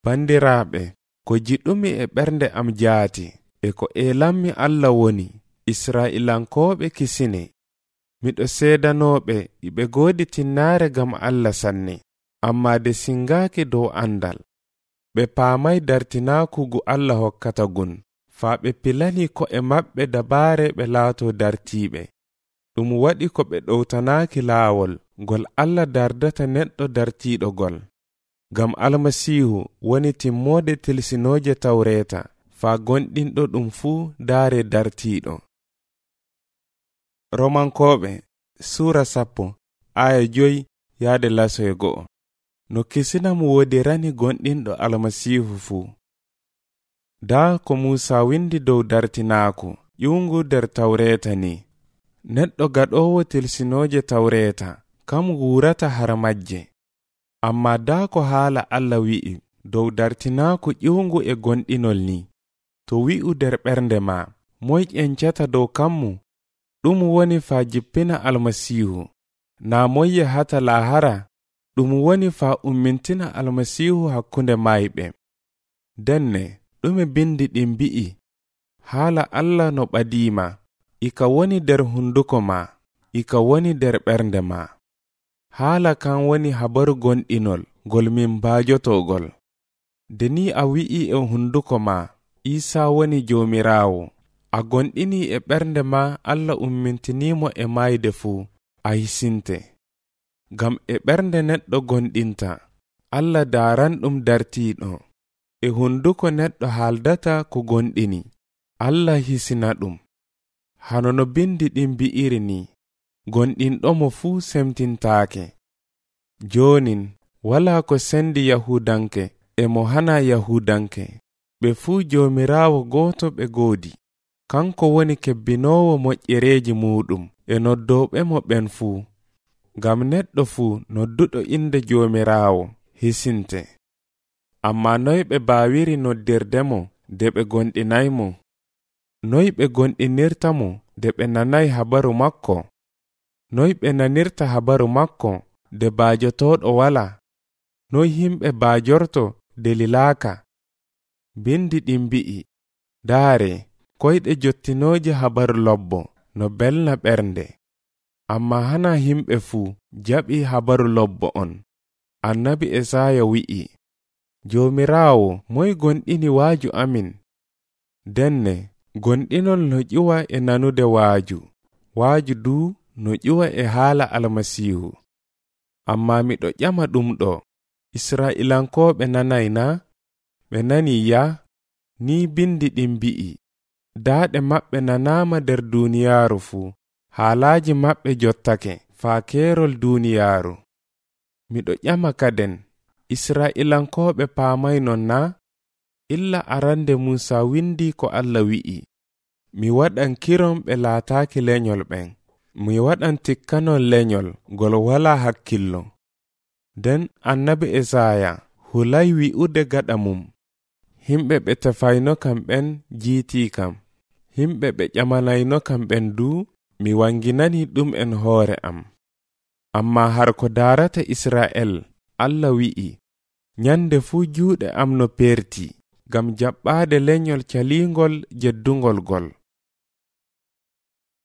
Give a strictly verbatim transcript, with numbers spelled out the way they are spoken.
Bandiraaɓe, ko jiɗɗumi e ɓernde am jaati, e ko elammi Allah woni, Isra'ilankooɓe kisine. Miɗo seedanooɓe iɓe goodi tinnaare gam Allah sanne, amma de singaaki dow andal. Ɓe paamay dartinaaku gu Allah hokkata gun, faa ɓe pilani ko e maɓɓe dabaare ɓe laato dartiiɓe. Ɗum waɗi ko ɓe ɗowtanaaki laawol gol Allah dardata neɗɗo dartiiɗo gol. Gam Almasiihu woni timmoode tilsinooje Tawreeta, faa gonɗinɗo ɗum fuu daare dartiiɗo. Romankooɓe Suura sappo aya joyi yaade lasoye go'o. No kisinam wodirani gonɗinɗo Almasiihu fuu. Daa ko Muusa windi dow dartinaaku ƴuwngu nder Tawreeta ni, neɗɗo gaɗoowo tilsinooje Tawreeta kam wuurata har majje. Amma daa ko haala Allah wi'i dow dartinaaku ƴuwngu e gonɗinol ni, to wi'u nder ɓernde ma, moy ƴencata dow kammu? Ɗum woni faa jippina Almasiihu, naa moy yahata laahara? Ɗum woni faa ummintina Almasiihu hakkunde maayɓe. Denne ɗume bindi ɗin bi'i, haala Allah no ɓadiima, ika woni nder hunduko ma, ika woni nder ɓernde ma. Haala kan woni habaru gonɗinol gol min baajotogol. De ni a wi'i e hunduko ma, Iisaa woni Joomiraawo, a gonɗini e ɓernde ma Allah ummintinimo e maayde fuu, a hisinte. Gam e ɓernde neɗɗo gonɗinta, Allah daaran ɗum dartiiɗo. E hunduko neɗɗo haaldata ko gonɗini, Allah hisina ɗum. Hano no bindi ɗin bi'iri ni, gonɗinɗo mo fuu semtintaake. Joonin walaa ko sendi Yahudanke e mo hana Yahudanke, ɓe fuu Joomiraawo gooto ɓe goodi. Kanko woni kebbinoowo moƴƴereeji muɗum e noddooɓe mo ɓen fuu. Ngam neɗɗo fuu nodduɗo inde Joomiraawo hisinte. Amma noy ɓe baawiri noddirde mo de ɓe gonɗinaymo? Noy ɓe gonɗinirta mo de ɓe nanay habaru makko? Noy ɓe nanirta habaru makko de baajotooɗo wala? Noy himɓe baajorto de lilaaka? Bindi ɗin bi'i, daare, koyɗe jottinooje habaru lobbo no belna ɓernde. Amma hana himɓe fuu jaɓi habaru lobbo on. Annabi Esaya wi'i, Joomiraawo moy gonɗini waaju amin? Denne gonɗinol no ƴuwa e nanude waaju, waaju duu no ƴuwa e haala Almasiihu. Amma miɗo ƴama ɗum ɗo, Isra'ilankooɓe nanay na? Ɓe nani ya? Ni bindi ɗin bi'i, daaɗe maɓɓe nanaama nder duuniyaaru fuu, haalaaji maɓɓe jottake faa keerol duuniyaaru. Miɗo ƴama kaden, Isra'ilankooɓe paamay non na? Illa arande Muusa windi ko Allah wi'i, mi waɗan kiron ɓe laataaki lenyol ɓen, mi waɗan tikkanon lenyol gol walaa hakkillo. Den annabi Esaya hulay wi'ude gaɗa mum, himɓe ɓe tefayno kam ɓen jiitii kam, himɓe ɓe ƴamanayno kam ɓen duu mi wanginani ɗum en hoore am. Amma har ko daarata Isra'el, Allah wi'i, nyande fuu juuɗe am no perti, gam jaɓɓaade lenyol caliingol jeddungol gol.